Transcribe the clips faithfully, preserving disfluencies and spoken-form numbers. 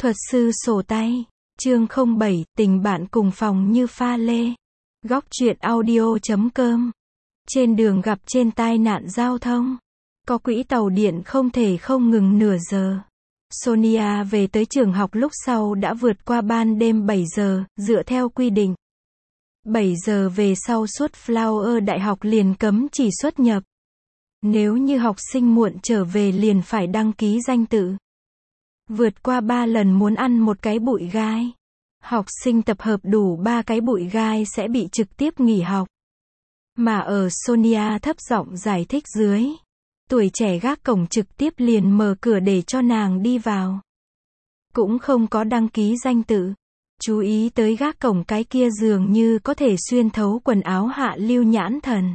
Thuật sư sổ tay. Chương không bảy, tình bạn cùng phòng như pha lê. Góc truyện audio chấm com. Trên đường gặp trên tai nạn giao thông. Có quỹ tàu điện không thể không ngừng nửa giờ. Sonia về tới trường học lúc sau đã vượt qua ban đêm bảy giờ, dựa theo quy định. bảy giờ về sau suốt Flower Đại học liền cấm chỉ xuất nhập. Nếu như học sinh muộn trở về liền phải đăng ký danh tự. Vượt qua ba lần muốn ăn một cái bụi gai. Học sinh tập hợp đủ ba cái bụi gai sẽ bị trực tiếp nghỉ học. Mà ở Sonia thấp giọng giải thích dưới. Tuổi trẻ gác cổng trực tiếp liền mở cửa để cho nàng đi vào. Cũng không có đăng ký danh tự. Chú ý tới gác cổng cái kia dường như có thể xuyên thấu quần áo hạ lưu nhãn thần.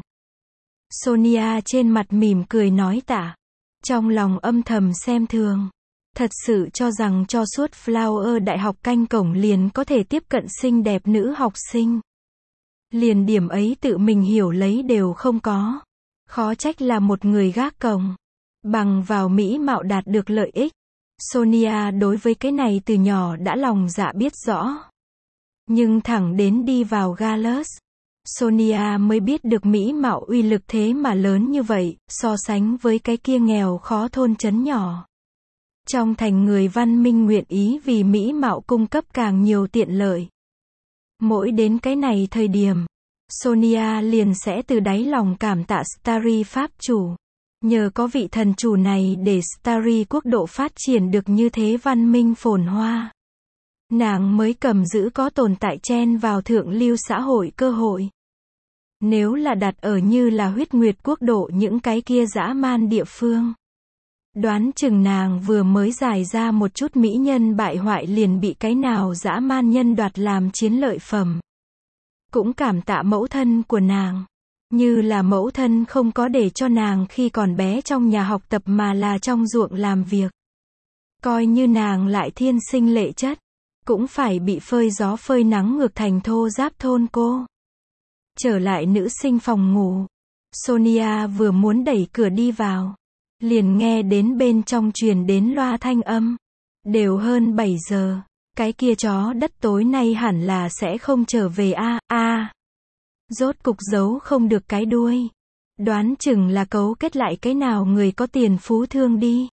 Sonia trên mặt mỉm cười nói tạ. Trong lòng âm thầm xem thường. Thật sự cho rằng cho suốt Flower Đại học canh cổng liền có thể tiếp cận xinh đẹp nữ học sinh. Liền điểm ấy tự mình hiểu lấy đều không có. Khó trách là một người gác cổng. Bằng vào mỹ mạo đạt được lợi ích. Sonia đối với cái này từ nhỏ đã lòng dạ biết rõ. Nhưng thẳng đến đi vào Gallus, Sonia mới biết được mỹ mạo uy lực thế mà lớn như vậy, so sánh với cái kia nghèo khó thôn trấn nhỏ. Trong thành người văn minh nguyện ý vì mỹ mạo cung cấp càng nhiều tiện lợi. Mỗi đến cái này thời điểm, Sonia liền sẽ từ đáy lòng cảm tạ Starry Pháp chủ. Nhờ có vị thần chủ này để Starry quốc độ phát triển được như thế văn minh phồn hoa. Nàng mới cầm giữ có tồn tại chen vào thượng lưu xã hội cơ hội. Nếu là đặt ở như là huyết nguyệt quốc độ những cái kia dã man địa phương. Đoán chừng nàng vừa mới giải ra một chút mỹ nhân bại hoại liền bị cái nào dã man nhân đoạt làm chiến lợi phẩm. Cũng cảm tạ mẫu thân của nàng. Như là mẫu thân không có để cho nàng khi còn bé trong nhà học tập mà là trong ruộng làm việc. Coi như nàng lại thiên sinh lệ chất. Cũng phải bị phơi gió phơi nắng ngược thành thô giáp thôn cô. Trở lại nữ sinh phòng ngủ. Sonia vừa muốn đẩy cửa đi vào. Liền nghe đến bên trong truyền đến loa thanh âm. Đều hơn bảy giờ. Cái kia chó đất tối nay hẳn là sẽ không trở về a a. À. Rốt cục giấu không được cái đuôi. Đoán chừng là cấu kết lại cái nào người có tiền phú thương đi.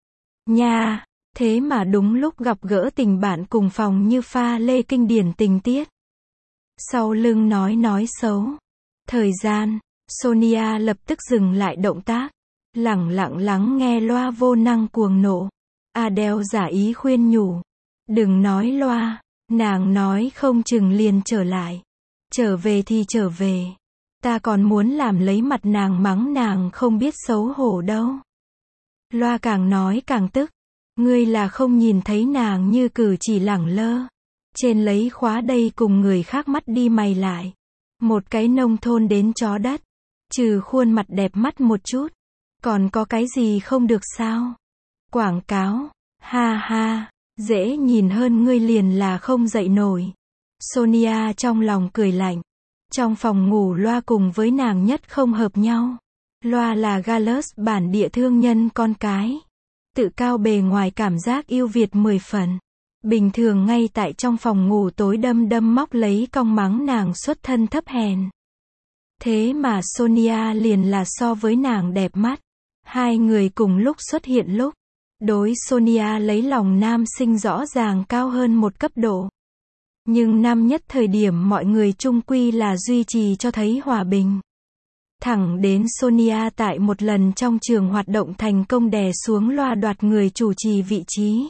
Nha, thế mà đúng lúc gặp gỡ tình bạn cùng phòng như pha lê kinh điển tình tiết. Sau lưng nói nói xấu. Thời gian, Sonia lập tức dừng lại động tác. Lẳng lặng lắng nghe loa vô năng cuồng nộ. Adele giả ý khuyên nhủ. Đừng nói loa, nàng nói không chừng liền trở lại. Trở về thì trở về. Ta còn muốn làm lấy mặt nàng mắng nàng không biết xấu hổ đâu. Loa càng nói càng tức. Ngươi là không nhìn thấy nàng như cử chỉ lẳng lơ. Trên lấy khóa đây cùng người khác mắt đi mày lại. Một cái nông thôn đến chó đất. Trừ khuôn mặt đẹp mắt một chút. Còn có cái gì không được sao? Quảng cáo. Ha ha. Dễ nhìn hơn ngươi liền là không dậy nổi. Sonia trong lòng cười lạnh. Trong phòng ngủ Loa cùng với nàng nhất không hợp nhau. Loa là Gallus bản địa thương nhân con cái. Tự cao bề ngoài cảm giác yêu Việt mười phần. Bình thường ngay tại trong phòng ngủ tối đâm đâm móc lấy cong mắng nàng xuất thân thấp hèn. Thế mà Sonia liền là so với nàng đẹp mắt. Hai người cùng lúc xuất hiện lúc. Đối Sonia lấy lòng nam sinh rõ ràng cao hơn một cấp độ. Nhưng năm nhất thời điểm mọi người chung quy là duy trì cho thấy hòa bình. Thẳng đến Sonia tại một lần trong trường hoạt động thành công đè xuống Loa đoạt người chủ trì vị trí.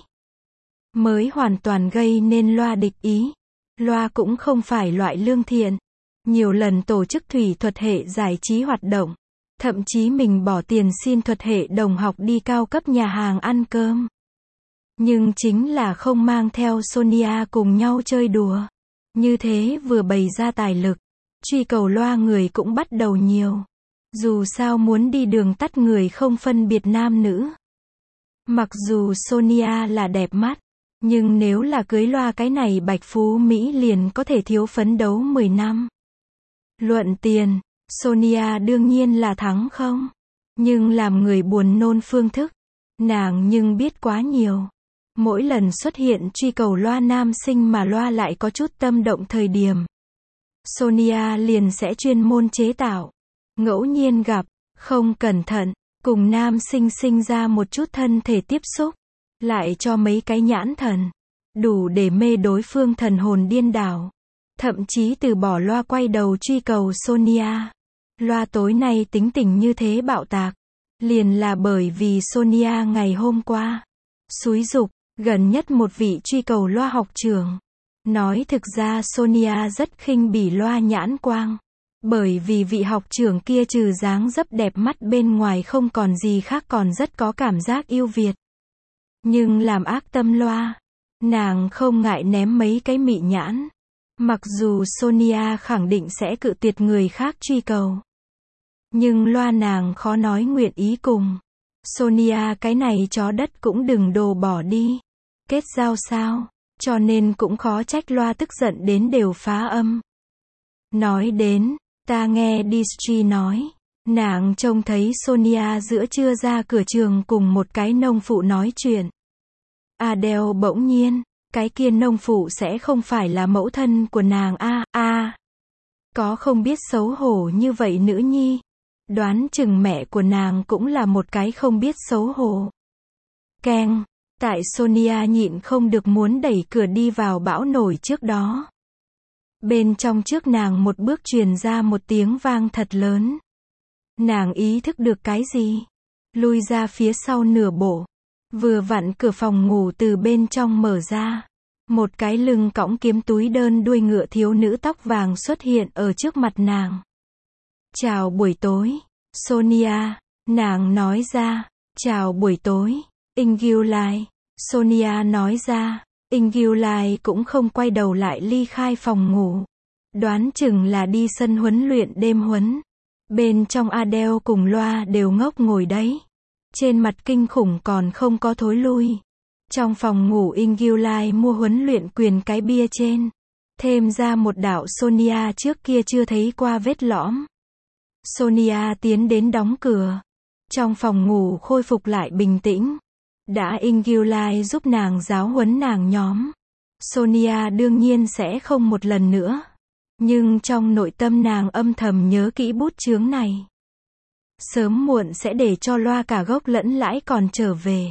Mới hoàn toàn gây nên Loa địch ý. Loa cũng không phải loại lương thiện. Nhiều lần tổ chức thủy thuật hệ giải trí hoạt động. Thậm chí mình bỏ tiền xin thuật hệ đồng học đi cao cấp nhà hàng ăn cơm. Nhưng chính là không mang theo Sonia cùng nhau chơi đùa. Như thế vừa bày ra tài lực. Truy cầu Loa người cũng bắt đầu nhiều. Dù sao muốn đi đường tắt người không phân biệt nam nữ. Mặc dù Sonia là đẹp mắt. Nhưng nếu là cưới Loa cái này bạch phú Mỹ liền có thể thiếu phấn đấu mười năm. Luận tiền. Sonia đương nhiên là thắng không. Nhưng làm người buồn nôn phương thức. Nàng nhưng biết quá nhiều. Mỗi lần xuất hiện truy cầu loa nam sinh mà loa lại có chút tâm động thời điểm, Sonia liền sẽ chuyên môn chế tạo. Ngẫu nhiên gặp, không cẩn thận, cùng nam sinh sinh ra một chút thân thể tiếp xúc, lại cho mấy cái nhãn thần, đủ để mê đối phương thần hồn điên đảo. Thậm chí từ bỏ loa quay đầu truy cầu Sonia. Loa tối nay tính tình như thế bạo tạc, liền là bởi vì Sonia ngày hôm qua xúi giục, gần nhất một vị truy cầu loa học trưởng. Nói thực ra Sonia rất khinh bỉ loa nhãn quang. Bởi vì vị học trưởng kia trừ dáng dấp đẹp mắt bên ngoài không còn gì khác còn rất có cảm giác yêu Việt. Nhưng làm ác tâm loa, nàng không ngại ném mấy cái mị nhãn. Mặc dù Sonia khẳng định sẽ cự tuyệt người khác truy cầu, nhưng loa nàng khó nói nguyện ý cùng. Sonia cái này chó đất cũng đừng đồ bỏ đi. Kết giao sao, cho nên cũng khó trách loa tức giận đến đều phá âm. Nói đến, ta nghe Distri nói, nàng trông thấy Sonia giữa trưa ra cửa trường cùng một cái nông phụ nói chuyện. Adele bỗng nhiên, cái kia nông phụ sẽ không phải là mẫu thân của nàng a a à, có không biết xấu hổ như vậy nữ nhi. Đoán chừng mẹ của nàng cũng là một cái không biết xấu hổ. Keng, tại Sonia nhịn không được muốn đẩy cửa đi vào bão nổi trước đó. Bên trong trước nàng một bước truyền ra một tiếng vang thật lớn. Nàng ý thức được cái gì? Lui ra phía sau nửa bộ. Vừa vặn cửa phòng ngủ từ bên trong mở ra. Một cái lưng cõng kiếm túi đơn đuôi ngựa thiếu nữ tóc vàng xuất hiện ở trước mặt nàng. Chào buổi tối, Sonia, nàng nói ra. Chào buổi tối, Ingulai, Sonia nói ra. Ingulai cũng không quay đầu lại ly khai phòng ngủ. Đoán chừng là đi sân huấn luyện đêm huấn. Bên trong Adele cùng loa đều ngốc ngồi đấy. Trên mặt kinh khủng còn không có thối lui. Trong phòng ngủ Ingulai mua huấn luyện quyền cái bia trên. Thêm ra một đạo Sonia trước kia chưa thấy qua vết lõm. Sonia tiến đến đóng cửa. Trong phòng ngủ khôi phục lại bình tĩnh. Đã Ingulai giúp nàng giáo huấn nàng nhóm. Sonia đương nhiên sẽ không một lần nữa. Nhưng trong nội tâm nàng âm thầm nhớ kỹ bút chướng này. Sớm muộn sẽ để cho loa cả gốc lẫn lãi còn trở về.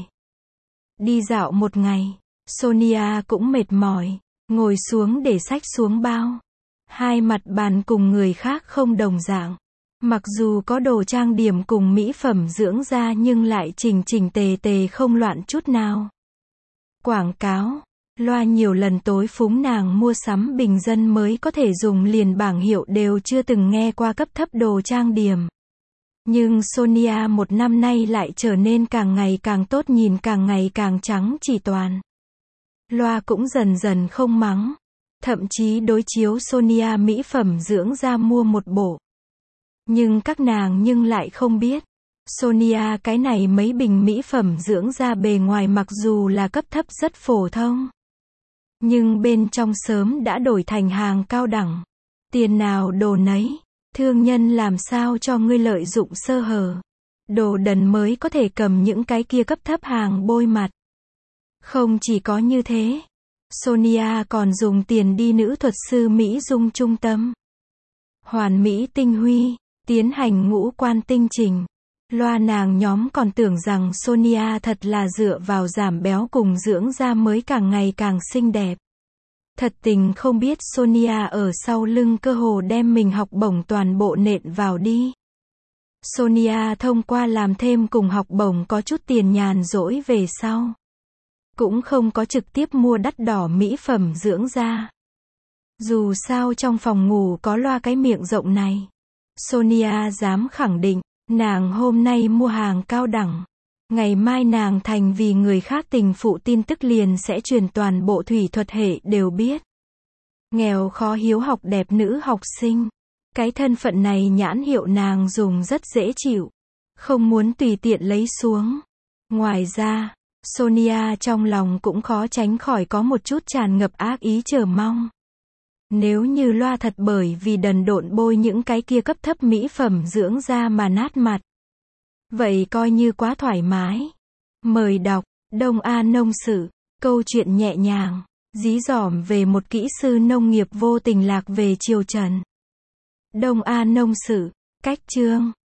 Đi dạo một ngày, Sonia cũng mệt mỏi, ngồi xuống để xách xuống bao. Hai mặt bàn cùng người khác không đồng dạng. Mặc dù có đồ trang điểm cùng mỹ phẩm dưỡng da nhưng lại chỉnh chỉnh tề tề không loạn chút nào. Quảng cáo, loa nhiều lần tối phúng nàng mua sắm bình dân mới có thể dùng liền bảng hiệu đều chưa từng nghe qua cấp thấp đồ trang điểm. Nhưng Sonia một năm nay lại trở nên càng ngày càng tốt nhìn càng ngày càng trắng chỉ toàn. Loa cũng dần dần không mắng. Thậm chí đối chiếu Sonia mỹ phẩm dưỡng da mua một bộ. Nhưng các nàng nhưng lại không biết. Sonia cái này mấy bình mỹ phẩm dưỡng da bề ngoài mặc dù là cấp thấp rất phổ thông. Nhưng bên trong sớm đã đổi thành hàng cao đẳng. Tiền nào đồ nấy. Thương nhân làm sao cho ngươi lợi dụng sơ hở. Đồ đần mới có thể cầm những cái kia cấp thấp hàng bôi mặt. Không chỉ có như thế. Sonia còn dùng tiền đi nữ thuật sư Mỹ Dung trung tâm. Hoàn Mỹ tinh huy. Tiến hành ngũ quan tinh chỉnh. Loa nàng nhóm còn tưởng rằng Sonia thật là dựa vào giảm béo cùng dưỡng da mới càng ngày càng xinh đẹp. Thật tình không biết Sonia ở sau lưng cơ hồ đem mình học bổng toàn bộ nện vào đi. Sonia thông qua làm thêm cùng học bổng có chút tiền nhàn rỗi về sau. Cũng không có trực tiếp mua đắt đỏ mỹ phẩm dưỡng da. Dù sao trong phòng ngủ có loa cái miệng rộng này. Sonia dám khẳng định, nàng hôm nay mua hàng cao đẳng. Ngày mai nàng thành vì người khác tình phụ tin tức liền sẽ truyền toàn bộ thủy thuật hệ đều biết. Nghèo khó hiếu học đẹp nữ học sinh. Cái thân phận này nhãn hiệu nàng dùng rất dễ chịu. Không muốn tùy tiện lấy xuống. Ngoài ra, Sonia trong lòng cũng khó tránh khỏi có một chút tràn ngập ác ý chờ mong. Nếu như loa thật bởi vì đần độn bôi những cái kia cấp thấp mỹ phẩm dưỡng da mà nát mặt. Vậy coi như quá thoải mái. Mời đọc, Đông A Nông Sự, Câu chuyện nhẹ nhàng, dí dỏm về một kỹ sư nông nghiệp vô tình lạc về triều Trần. Đông An nông sự, cách chương